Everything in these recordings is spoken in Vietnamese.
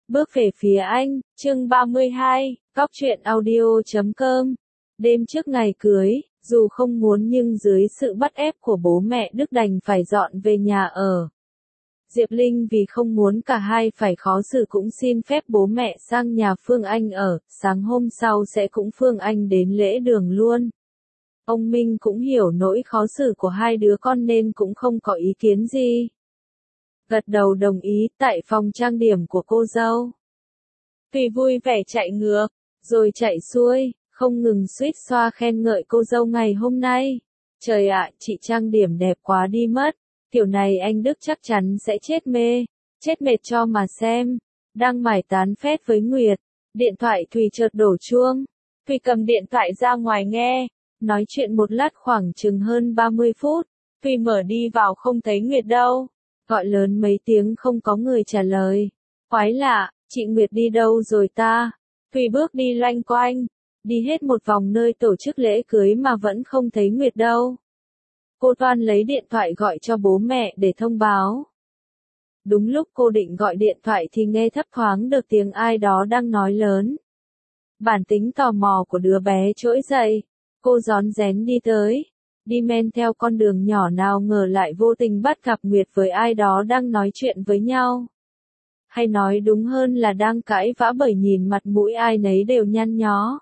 Bước về phía anh, chương 32, Cóc truyện audio.com. Đêm trước ngày cưới, dù không muốn nhưng dưới sự bắt ép của bố mẹ Đức đành phải dọn về nhà ở. Diệp Linh vì không muốn cả hai phải khó xử cũng xin phép bố mẹ sang nhà Phương Anh ở, sáng hôm sau sẽ cũng Phương Anh đến lễ đường luôn. Ông Minh cũng hiểu nỗi khó xử của hai đứa con nên cũng không có ý kiến gì. Gật đầu đồng ý tại phòng trang điểm của cô dâu. Vì vui vẻ chạy ngược, rồi chạy xuôi, không ngừng suýt xoa khen ngợi cô dâu ngày hôm nay. Trời ạ, chị trang điểm đẹp quá đi mất, kiểu này anh Đức chắc chắn sẽ chết mệt cho mà xem. Đang mải tán phét với Nguyệt, điện thoại Thùy chợt đổ chuông. Thùy cầm điện thoại ra ngoài nghe, nói chuyện một lát khoảng chừng hơn 30 phút. Thùy mở đi vào không thấy Nguyệt đâu. Gọi lớn mấy tiếng không có người trả lời. Quái lạ, chị Nguyệt đi đâu rồi ta? Thùy bước đi loanh quanh, đi hết một vòng nơi tổ chức lễ cưới mà vẫn không thấy Nguyệt đâu. Cô toan lấy điện thoại gọi cho bố mẹ để thông báo. Đúng lúc cô định gọi điện thoại thì nghe thấp thoáng được tiếng ai đó đang nói lớn. Bản tính tò mò của đứa bé trỗi dậy, cô rón rén đi tới. Đi men theo con đường nhỏ nào ngờ lại vô tình bắt gặp Nguyệt với ai đó đang nói chuyện với nhau. Hay nói đúng hơn là đang cãi vã bởi nhìn mặt mũi ai nấy đều nhăn nhó.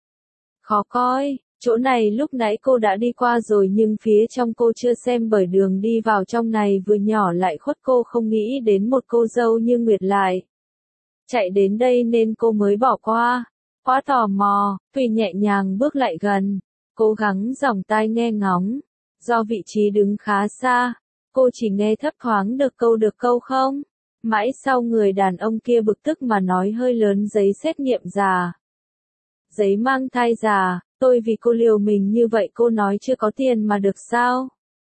Khó coi, chỗ này lúc nãy cô đã đi qua rồi nhưng phía trong cô chưa xem bởi đường đi vào trong này vừa nhỏ lại khuất cô không nghĩ đến một cô dâu như Nguyệt lại. Chạy đến đây nên cô mới bỏ qua. Quá tò mò, Thùy nhẹ nhàng bước lại gần. Cố gắng dòng tai nghe ngóng. Do vị trí đứng khá xa, cô chỉ nghe thấp thoáng được câu không. Mãi sau người đàn ông kia bực tức mà nói hơi lớn giấy xét nghiệm già. Giấy mang thai già, tôi vì cô liều mình như vậy cô nói chưa có tiền mà được sao?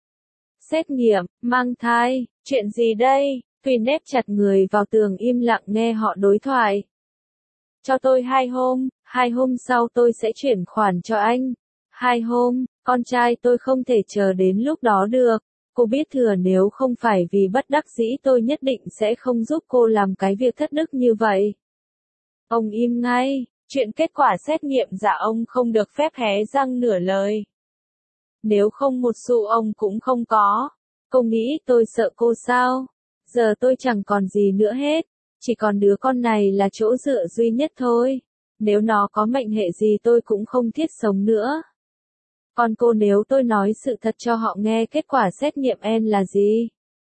Xét nghiệm, mang thai, chuyện gì đây? Thùy nép chặt người vào tường im lặng nghe họ đối thoại. Cho tôi 2 hôm sau tôi sẽ chuyển khoản cho anh. 2 hôm, con trai tôi không thể chờ đến lúc đó được. Cô biết thừa nếu không phải vì bất đắc dĩ tôi nhất định sẽ không giúp cô làm cái việc thất đức như vậy. Ông im ngay, chuyện kết quả xét nghiệm giả ông không được phép hé răng nửa lời. Nếu không một xu ông cũng không có. Cô nghĩ tôi sợ cô sao? Giờ tôi chẳng còn gì nữa hết, chỉ còn đứa con này là chỗ dựa duy nhất thôi. Nếu nó có mệnh hệ gì tôi cũng không thiết sống nữa. Còn cô nếu tôi nói sự thật cho họ nghe kết quả xét nghiệm N là gì?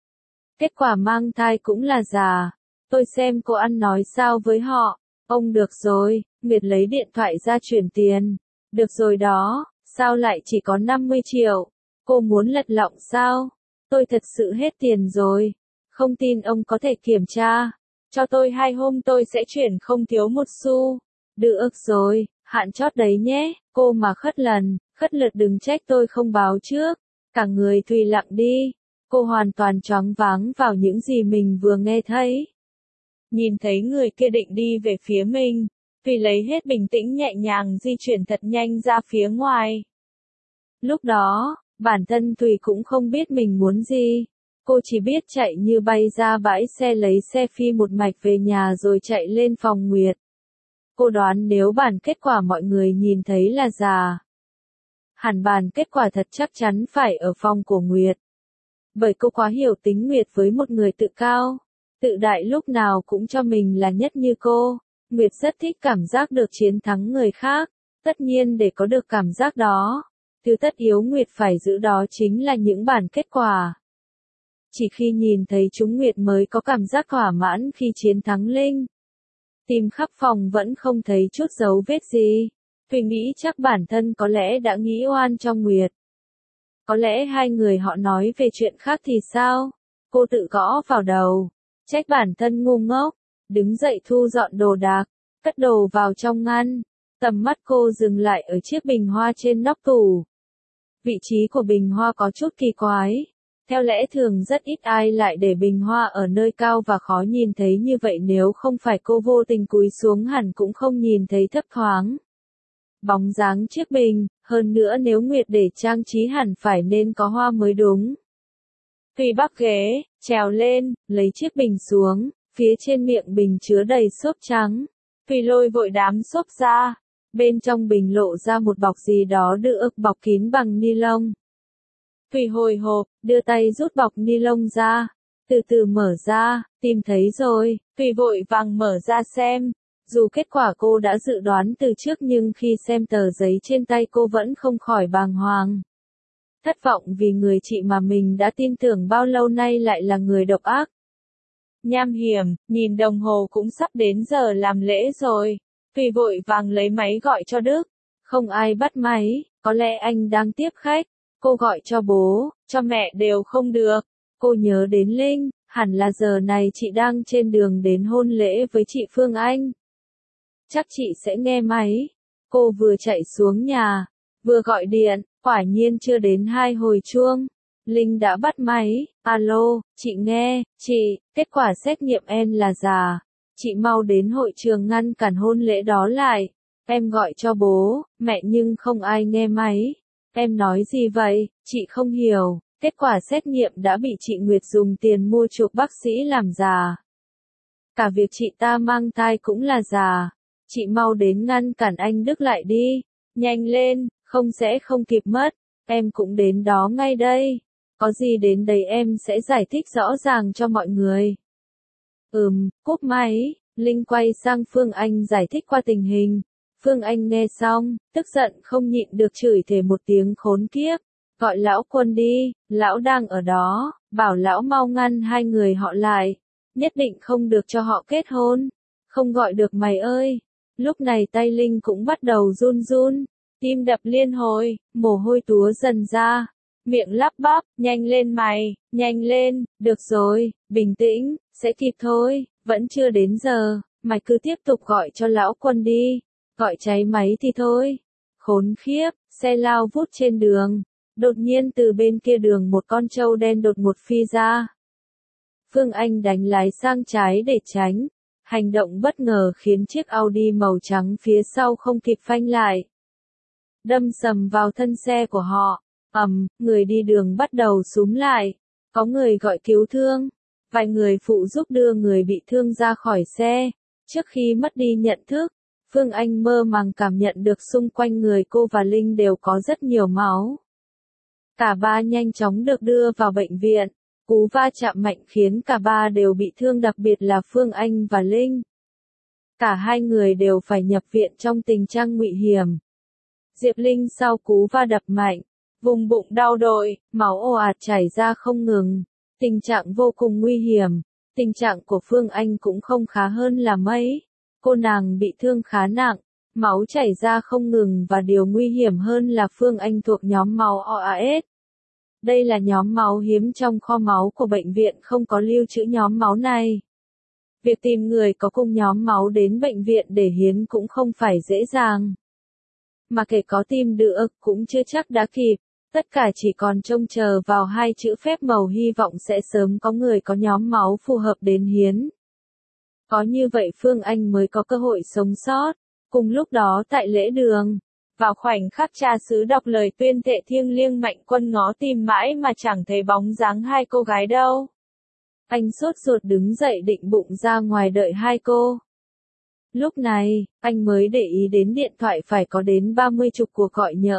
Kết quả mang thai cũng là giả. Tôi xem cô ăn nói sao với họ. Ông được rồi, Nguyệt lấy điện thoại ra chuyển tiền. Được rồi đó, sao lại chỉ có 50 triệu? Cô muốn lật lọng sao? Tôi thật sự hết tiền rồi. Không tin ông có thể kiểm tra. Cho tôi 2 hôm tôi sẽ chuyển không thiếu một xu. Được rồi, hạn chót đấy nhé. Cô mà khất lượt đừng trách tôi không báo trước. Cả người Thùy lặng đi. Cô hoàn toàn choáng váng vào những gì mình vừa nghe thấy. Nhìn thấy người kia định đi về phía mình, Thùy lấy hết bình tĩnh nhẹ nhàng di chuyển thật nhanh ra phía ngoài. Lúc đó, bản thân Thùy cũng không biết mình muốn gì. Cô chỉ biết chạy như bay ra bãi xe lấy xe phi một mạch về nhà rồi chạy lên phòng Nguyệt. Cô đoán nếu bản kết quả mọi người nhìn thấy là giả, hẳn bản kết quả thật chắc chắn phải ở phòng của Nguyệt. Bởi cô quá hiểu tính Nguyệt với một người tự cao, tự đại lúc nào cũng cho mình là nhất như cô. Nguyệt rất thích cảm giác được chiến thắng người khác. Tất nhiên để có được cảm giác đó, thứ tất yếu Nguyệt phải giữ đó chính là những bản kết quả. Chỉ khi nhìn thấy chúng Nguyệt mới có cảm giác thỏa mãn khi chiến thắng Linh. Tìm khắp phòng vẫn không thấy chút dấu vết gì. Thùy nghĩ chắc bản thân có lẽ đã nghĩ oan cho Nguyệt. Có lẽ hai người họ nói về chuyện khác thì sao? Cô tự gõ vào đầu. Trách bản thân ngu ngốc. Đứng dậy thu dọn đồ đạc. Cất đồ vào trong ngăn. Tầm mắt cô dừng lại ở chiếc bình hoa trên nóc tủ. Vị trí của bình hoa có chút kỳ quái. Theo lẽ thường rất ít ai lại để bình hoa ở nơi cao và khó nhìn thấy như vậy, nếu không phải cô vô tình cúi xuống hẳn cũng không nhìn thấy thấp thoáng bóng dáng chiếc bình, hơn nữa nếu Nguyệt để trang trí hẳn phải nên có hoa mới đúng. Thùy bắc ghế, trèo lên, lấy chiếc bình xuống, Phía trên miệng bình chứa đầy xốp trắng. Thùy lôi vội đám xốp ra. Bên trong bình lộ ra một bọc gì đó được bọc kín bằng ni lông. Thùy hồi hộp, đưa tay rút bọc ni lông ra. Từ từ mở ra, tìm thấy rồi. Thùy vội vàng mở ra xem. Dù kết quả cô đã dự đoán từ trước nhưng khi xem tờ giấy trên tay cô vẫn không khỏi bàng hoàng. Thất vọng vì người chị mà mình đã tin tưởng bao lâu nay lại là người độc ác. Nham hiểm, nhìn đồng hồ cũng sắp đến giờ làm lễ rồi. Thùy vội vàng lấy máy gọi cho Đức. Không ai bắt máy, có lẽ anh đang tiếp khách. Cô gọi cho bố, cho mẹ đều không được. Cô nhớ đến Linh, hẳn là giờ này chị đang trên đường đến hôn lễ với chị Phương Anh. Chắc chị sẽ nghe máy. Cô vừa chạy xuống nhà, vừa gọi điện, quả nhiên chưa đến 2 hồi chuông. Linh đã bắt máy, alo, chị nghe, chị, kết quả xét nghiệm N là già. Chị mau đến hội trường ngăn cản hôn lễ đó lại. Em gọi cho bố, mẹ nhưng không ai nghe máy. Em nói gì vậy, chị không hiểu. Kết quả xét nghiệm đã bị chị Nguyệt dùng tiền mua chuộc bác sĩ làm già. Cả việc chị ta mang thai cũng là già. Chị mau đến ngăn cản anh Đức lại đi. Nhanh lên, không kịp mất. Em cũng đến đó ngay đây. Có gì đến đây em sẽ giải thích rõ ràng cho mọi người. Cúp máy, Linh quay sang Phương Anh giải thích qua tình hình. Phương Anh nghe xong, tức giận không nhịn được chửi thề một tiếng khốn kiếp. Gọi lão Quân đi, lão đang ở đó, bảo lão mau ngăn hai người họ lại. Nhất định không được cho họ kết hôn. Không gọi được mày ơi. Lúc này tay Linh cũng bắt đầu run run. Tim đập liên hồi, mồ hôi túa dần ra. Miệng lắp bắp, nhanh lên mày, nhanh lên, được rồi, bình tĩnh, sẽ kịp thôi, vẫn chưa đến giờ, mày cứ tiếp tục gọi cho lão Quân đi, gọi cháy máy thì thôi. Khốn khiếp, xe lao vút trên đường, đột nhiên từ bên kia đường một con trâu đen đột ngột phi ra. Phương Anh đánh lái sang trái để tránh, hành động bất ngờ khiến chiếc Audi màu trắng phía sau không kịp phanh lại. Đâm sầm vào thân xe của họ. Người đi đường bắt đầu xúm lại. Có người gọi cứu thương. Vài người phụ giúp đưa người bị thương ra khỏi xe. Trước khi mất đi nhận thức, Phương Anh mơ màng cảm nhận được xung quanh người cô và Linh đều có rất nhiều máu. Cả ba nhanh chóng được đưa vào bệnh viện. Cú va chạm mạnh khiến cả ba đều bị thương, đặc biệt là Phương Anh và Linh. Cả hai người đều phải nhập viện trong tình trạng nguy hiểm. Diệp Linh sau cú va đập mạnh, vùng bụng đau đội, máu ồ ạt chảy ra không ngừng. Tình trạng vô cùng nguy hiểm. Tình trạng của Phương Anh cũng không khá hơn là mấy. Cô nàng bị thương khá nặng, máu chảy ra không ngừng và điều nguy hiểm hơn là Phương Anh thuộc nhóm máu OAS. Đây là nhóm máu hiếm trong kho máu của bệnh viện, không có lưu trữ nhóm máu này. Việc tìm người có cùng nhóm máu đến bệnh viện để hiến cũng không phải dễ dàng. Mà kể có tìm được cũng chưa chắc đã kịp. Tất cả chỉ còn trông chờ vào hai chữ phép màu, hy vọng sẽ sớm có người có nhóm máu phù hợp đến hiến. Có như vậy Phương Anh mới có cơ hội sống sót. Cùng lúc đó tại lễ đường, vào khoảnh khắc cha xứ đọc lời tuyên thệ thiêng liêng, Mạnh Quân ngó tìm mãi mà chẳng thấy bóng dáng hai cô gái đâu. Anh sốt ruột đứng dậy định bụng ra ngoài đợi hai cô. Lúc này, anh mới để ý đến điện thoại phải có đến 30 chục cuộc gọi nhỡ.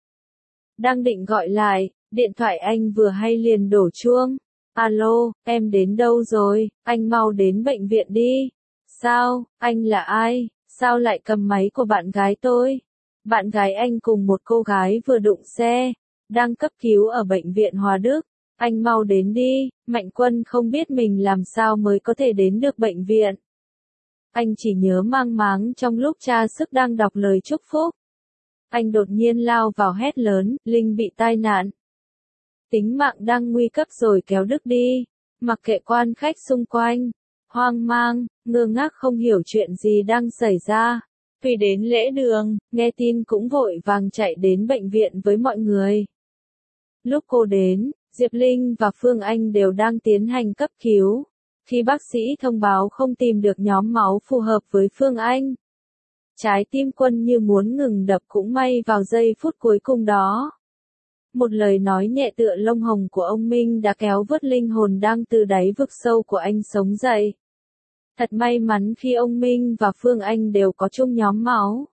Đang định gọi lại, điện thoại anh vừa hay liền đổ chuông. Alo, em đến đâu rồi, anh mau đến bệnh viện đi. Sao, anh là ai, sao lại cầm máy của bạn gái tôi? Bạn gái anh cùng một cô gái vừa đụng xe, đang cấp cứu ở bệnh viện Hòa Đức. Anh mau đến đi. Mạnh Quân không biết mình làm sao mới có thể đến được bệnh viện. Anh chỉ nhớ mang máng trong lúc tra sức đang đọc lời chúc phúc. Anh đột nhiên lao vào hét lớn, Linh bị tai nạn. Tính mạng đang nguy cấp rồi, kéo Đức đi. Mặc kệ quan khách xung quanh, hoang mang, ngơ ngác không hiểu chuyện gì đang xảy ra. Vì đến lễ đường, nghe tin cũng vội vàng chạy đến bệnh viện với mọi người. Lúc cô đến, Diệp Linh và Phương Anh đều đang tiến hành cấp cứu. Khi bác sĩ thông báo không tìm được nhóm máu phù hợp với Phương Anh, trái tim Quân như muốn ngừng đập, cũng may vào giây phút cuối cùng đó. Một lời nói nhẹ tựa lông hồng của ông Minh đã kéo vớt linh hồn đang từ đáy vực sâu của anh sống dậy. Thật may mắn khi ông Minh và Phương Anh đều có chung nhóm máu.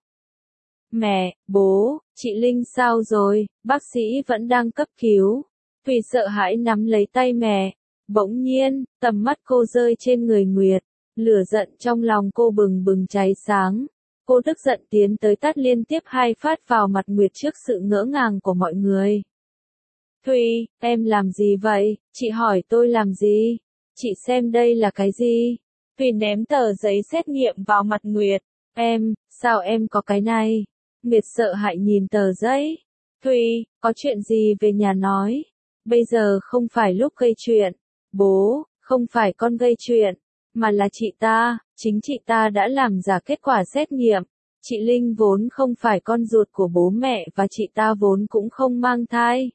Mẹ, bố, chị Linh sao rồi, bác sĩ vẫn đang cấp cứu. Thùy sợ hãi nắm lấy tay mẹ. Bỗng nhiên, tầm mắt cô rơi trên người Nguyệt. Lửa giận trong lòng cô bừng bừng cháy sáng. Cô tức giận tiến tới tát liên tiếp 2 phát vào mặt Nguyệt trước sự ngỡ ngàng của mọi người. Thùy, em làm gì vậy? Chị hỏi tôi làm gì? Chị xem đây là cái gì? Thùy ném tờ giấy xét nghiệm vào mặt Nguyệt. Sao em có cái này? Nguyệt sợ hãi nhìn tờ giấy. Thùy, có chuyện gì về nhà nói? Bây giờ không phải lúc gây chuyện. Bố, không phải con gây chuyện, mà là chị ta, chính chị ta đã làm giả kết quả xét nghiệm. Chị Linh vốn không phải con ruột của bố mẹ và chị ta vốn cũng không mang thai.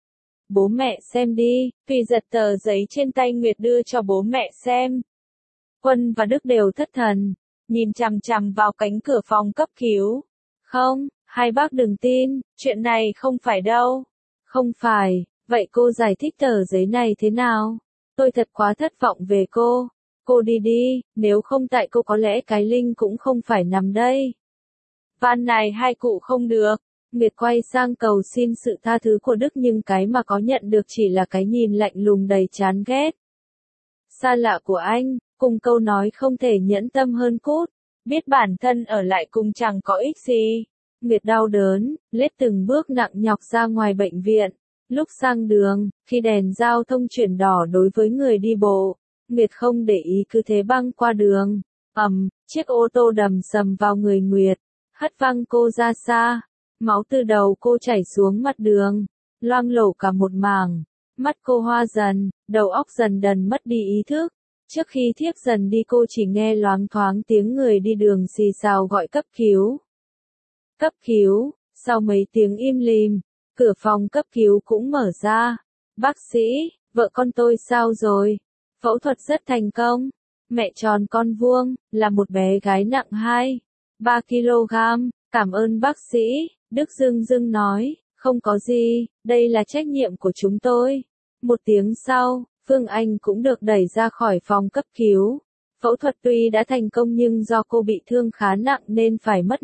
Bố mẹ xem đi, Thùy giật tờ giấy trên tay Nguyệt đưa cho bố mẹ xem. Quân và Đức đều thất thần, nhìn chằm chằm vào cánh cửa phòng cấp cứu. Không, hai bác đừng tin, chuyện này không phải đâu. Không phải, vậy cô giải thích tờ giấy này thế nào? Tôi thật quá thất vọng về cô. Cô đi đi, nếu không tại cô có lẽ cái Linh cũng không phải nằm đây. Van này hai cụ không được. Nguyệt quay sang cầu xin sự tha thứ của Đức nhưng cái mà có nhận được chỉ là cái nhìn lạnh lùng đầy chán ghét. Xa lạ của anh, cùng câu nói không thể nhẫn tâm hơn cút. Biết bản thân ở lại cùng chẳng có ích gì. Nguyệt đau đớn, lết từng bước nặng nhọc ra ngoài bệnh viện. Lúc sang đường, khi đèn giao thông chuyển đỏ đối với người đi bộ, Nguyệt không để ý cứ thế băng qua đường. Chiếc ô tô đầm sầm vào người Nguyệt, hất văng cô ra xa. Máu từ đầu cô chảy xuống mặt đường, loang lổ cả một mảng. Mắt cô hoa dần, đầu óc dần dần mất đi ý thức. Trước khi thiếp dần đi cô chỉ nghe loáng thoáng tiếng người đi đường xì xào gọi cấp cứu. Cấp cứu, sau mấy tiếng im lìm, cửa phòng cấp cứu cũng mở ra. Bác sĩ, vợ con tôi sao rồi? Phẫu thuật rất thành công. Mẹ tròn con vuông, là một bé gái nặng 2-3 kg. Cảm ơn bác sĩ, Đức dưng dưng nói, không có gì, đây là trách nhiệm của chúng tôi. Một tiếng sau, Phương Anh cũng được đẩy ra khỏi phòng cấp cứu. Phẫu thuật tuy đã thành công nhưng do cô bị thương khá nặng nên phải mất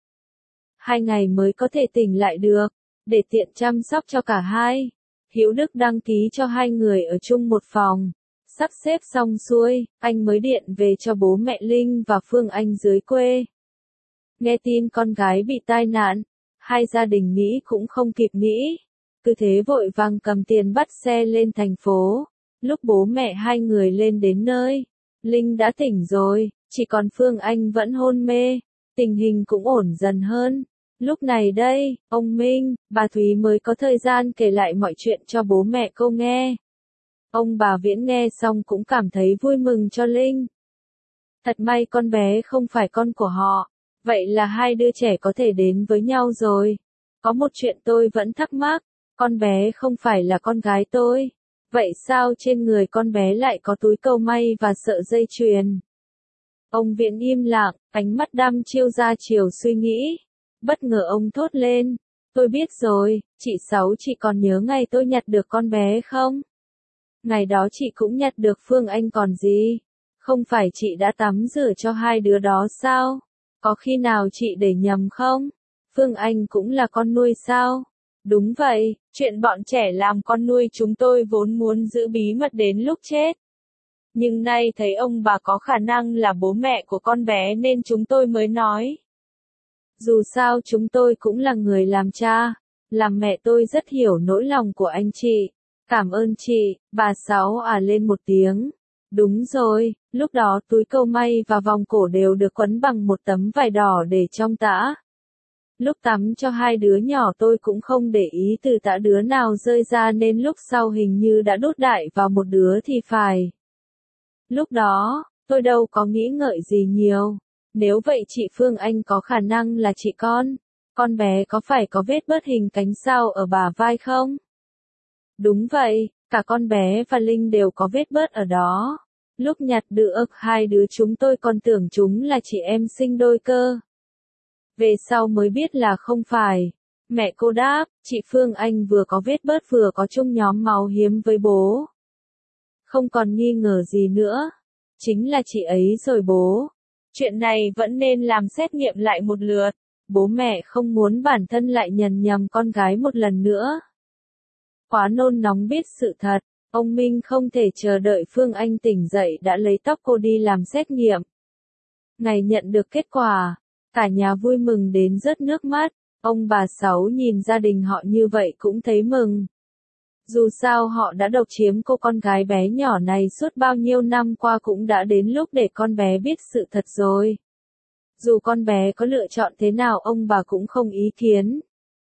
1-2 ngày mới có thể tỉnh lại được. Để tiện chăm sóc cho cả hai, Hiếu Đức đăng ký cho hai người ở chung một phòng. Sắp xếp xong xuôi, anh mới điện về cho bố mẹ Linh và Phương Anh dưới quê. Nghe tin con gái bị tai nạn, hai gia đình nghĩ cũng không kịp nghĩ. Cứ thế vội vàng cầm tiền bắt xe lên thành phố. Lúc bố mẹ hai người lên đến nơi, Linh đã tỉnh rồi, chỉ còn Phương Anh vẫn hôn mê. Tình hình cũng ổn dần hơn. Lúc này đây, ông Minh, bà Thúy mới có thời gian kể lại mọi chuyện cho bố mẹ cô nghe. Ông bà Viễn nghe xong cũng cảm thấy vui mừng cho Linh. Thật may con bé không phải con của họ. Vậy là hai đứa trẻ có thể đến với nhau rồi. Có một chuyện tôi vẫn thắc mắc, con bé không phải là con gái tôi. Vậy sao trên người con bé lại có túi câu may và sợi dây chuyền? Ông Viễn im lặng, ánh mắt đăm chiêu ra chiều suy nghĩ. Bất ngờ ông thốt lên, tôi biết rồi, chị Sáu chị còn nhớ ngày tôi nhặt được con bé không? Ngày đó chị cũng nhặt được Phương Anh còn gì? Không phải chị đã tắm rửa cho hai đứa đó sao? Có khi nào chị để nhầm không? Phương Anh cũng là con nuôi sao? Đúng vậy, chuyện bọn trẻ làm con nuôi chúng tôi vốn muốn giữ bí mật đến lúc chết. Nhưng nay thấy ông bà có khả năng là bố mẹ của con bé nên chúng tôi mới nói. Dù sao chúng tôi cũng là người làm cha, làm mẹ tôi rất hiểu nỗi lòng của anh chị. Cảm ơn chị, bà Sáu lên một tiếng. Đúng rồi, lúc đó túi câu may và vòng cổ đều được quấn bằng một tấm vải đỏ để trong tã. Lúc tắm cho hai đứa nhỏ tôi cũng không để ý từ tã đứa nào rơi ra nên lúc sau hình như đã đút đại vào một đứa thì phải. Lúc đó, tôi đâu có nghĩ ngợi gì nhiều. Nếu vậy chị Phương Anh có khả năng là chị con bé có phải có vết bớt hình cánh sao ở bả vai không? Đúng vậy, cả con bé và Linh đều có vết bớt ở đó. Lúc nhặt được hai đứa chúng tôi còn tưởng chúng là chị em sinh đôi cơ. Về sau mới biết là không phải. Mẹ cô đáp, chị Phương Anh vừa có vết bớt vừa có chung nhóm máu hiếm với bố. Không còn nghi ngờ gì nữa. Chính là chị ấy rồi bố. Chuyện này vẫn nên làm xét nghiệm lại một lượt. Bố mẹ không muốn bản thân lại nhận nhầm con gái một lần nữa. Quá nôn nóng biết sự thật, ông Minh không thể chờ đợi Phương Anh tỉnh dậy đã lấy tóc cô đi làm xét nghiệm. Ngày nhận được kết quả, cả nhà vui mừng đến rớt nước mắt, ông bà Sáu nhìn gia đình họ như vậy cũng thấy mừng. Dù sao họ đã độc chiếm cô con gái bé nhỏ này suốt bao nhiêu năm qua, cũng đã đến lúc để con bé biết sự thật rồi. Dù con bé có lựa chọn thế nào ông bà cũng không ý kiến.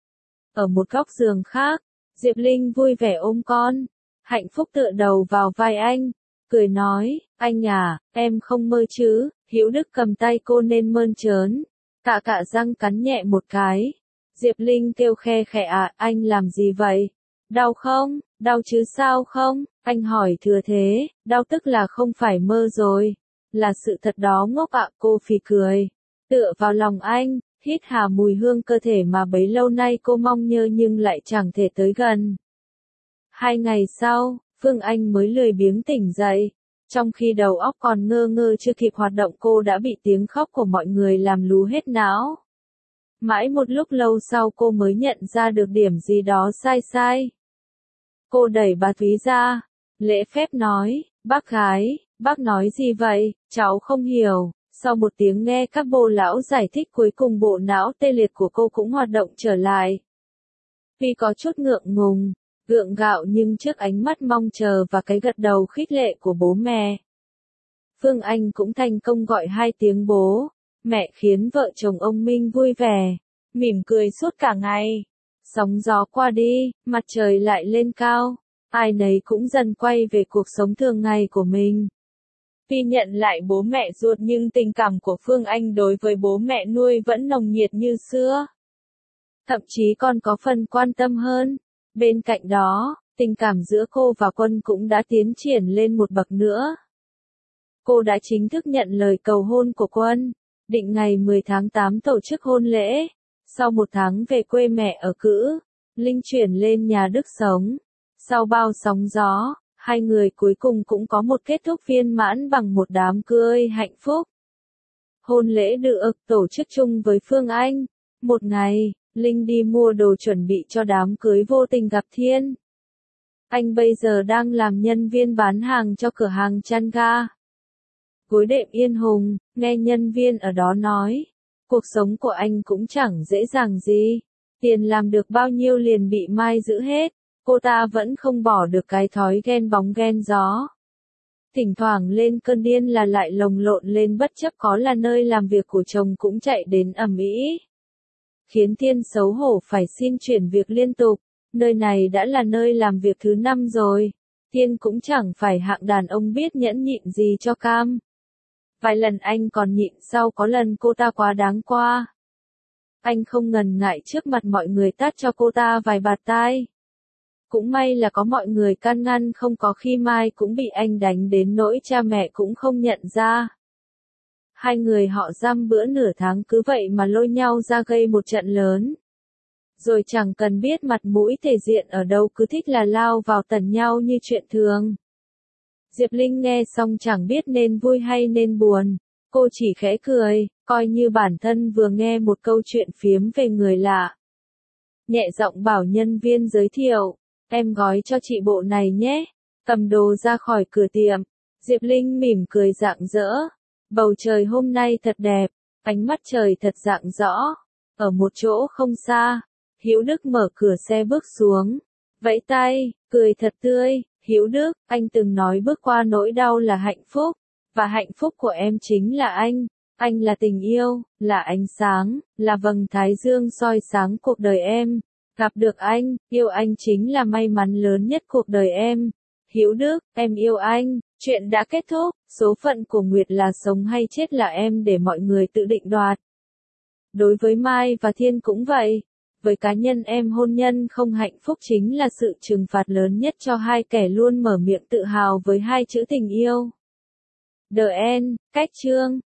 Ở một góc giường khác, Diệp Linh vui vẻ ôm con, hạnh phúc tựa đầu vào vai anh, cười nói, anh à, em không mơ chứ. Hữu Đức cầm tay cô nên mơn trớn, cạ răng cắn nhẹ một cái. Diệp Linh kêu khe khẽ, anh làm gì vậy? Đau không? Đau chứ sao không? Anh hỏi thừa thế, đau tức là không phải mơ rồi, là sự thật đó ngốc ạ. Cô phì cười, tựa vào lòng anh, hít hà mùi hương cơ thể mà bấy lâu nay cô mong nhớ nhưng lại chẳng thể tới gần. 2 ngày sau, Phương Anh mới lười biếng tỉnh dậy. Trong khi đầu óc còn ngơ ngơ chưa kịp hoạt động, cô đã bị tiếng khóc của mọi người làm lú hết não. Mãi một lúc lâu sau cô mới nhận ra được điểm gì đó sai. Cô đẩy bà Thúy ra, lễ phép nói, bác gái, bác nói gì vậy, cháu không hiểu. Sau một tiếng nghe các bô lão giải thích, cuối cùng bộ não tê liệt của cô cũng hoạt động trở lại. Tuy có chút ngượng ngùng, gượng gạo nhưng trước ánh mắt mong chờ và cái gật đầu khích lệ của bố mẹ, Phương Anh cũng thành công gọi 2 tiếng bố, mẹ, khiến vợ chồng ông Minh vui vẻ, mỉm cười suốt cả ngày. Sóng gió qua đi, mặt trời lại lên cao, ai nấy cũng dần quay về cuộc sống thường ngày của mình. Tuy nhận lại bố mẹ ruột nhưng tình cảm của Phương Anh đối với bố mẹ nuôi vẫn nồng nhiệt như xưa. Thậm chí còn có phần quan tâm hơn. Bên cạnh đó, tình cảm giữa cô và Quân cũng đã tiến triển lên một bậc nữa. Cô đã chính thức nhận lời cầu hôn của Quân, định ngày 10 tháng 8 tổ chức hôn lễ. Sau 1 tháng về quê mẹ ở cữ, Linh chuyển lên nhà Đức sống. Sau bao sóng gió, 2 người cuối cùng cũng có một kết thúc viên mãn bằng một đám cưới hạnh phúc. Hôn lễ được tổ chức chung với Phương Anh. Một ngày, Linh đi mua đồ chuẩn bị cho đám cưới vô tình gặp Thiên. Anh bây giờ đang làm nhân viên bán hàng cho cửa hàng chăn ga. Cuối đêm yên hùng, nghe nhân viên ở đó nói, cuộc sống của anh cũng chẳng dễ dàng gì. Tiền làm được bao nhiêu liền bị Mai giữ hết. Cô ta vẫn không bỏ được cái thói ghen bóng ghen gió. Thỉnh thoảng lên cơn điên là lại lồng lộn lên, bất chấp có là nơi làm việc của chồng cũng chạy đến ầm ĩ, khiến Thiên xấu hổ phải xin chuyển việc liên tục. Nơi này đã là nơi làm việc thứ 5 rồi. Thiên cũng chẳng phải hạng đàn ông biết nhẫn nhịn gì cho cam. Vài lần anh còn nhịn, sau có lần cô ta quá đáng qua. Anh không ngần ngại trước mặt mọi người tát cho cô ta vài bạt tai. Cũng may là có mọi người can ngăn, không có khi Mai cũng bị anh đánh đến nỗi cha mẹ cũng không nhận ra. 2 người họ dăm bữa nửa tháng cứ vậy mà lôi nhau ra gây một trận lớn. Rồi chẳng cần biết mặt mũi thể diện ở đâu, cứ thích là lao vào tẩn nhau như chuyện thường. Diệp Linh nghe xong chẳng biết nên vui hay nên buồn. Cô chỉ khẽ cười, coi như bản thân vừa nghe một câu chuyện phiếm về người lạ. Nhẹ giọng bảo nhân viên giới thiệu, em gói cho chị bộ này nhé. Cầm đồ ra khỏi cửa tiệm, Diệp Linh mỉm cười rạng rỡ. Bầu trời hôm nay thật đẹp, ánh mắt trời thật rạng rõ. Ở một chỗ không xa, Hữu Đức mở cửa xe bước xuống, vẫy tay, cười thật tươi. Hữu Đức, anh từng nói bước qua nỗi đau là hạnh phúc, và hạnh phúc của em chính là anh. Anh là tình yêu, là ánh sáng, là vầng thái dương soi sáng cuộc đời em. Gặp được anh, yêu anh chính là may mắn lớn nhất cuộc đời em. Hữu Đức, em yêu anh. Chuyện đã kết thúc, số phận của Nguyệt là sống hay chết là em để mọi người tự định đoạt. Đối với Mai và Thiên cũng vậy. Với cá nhân em, hôn nhân không hạnh phúc chính là sự trừng phạt lớn nhất cho 2 kẻ luôn mở miệng tự hào với 2 chữ tình yêu. The End, cách chương.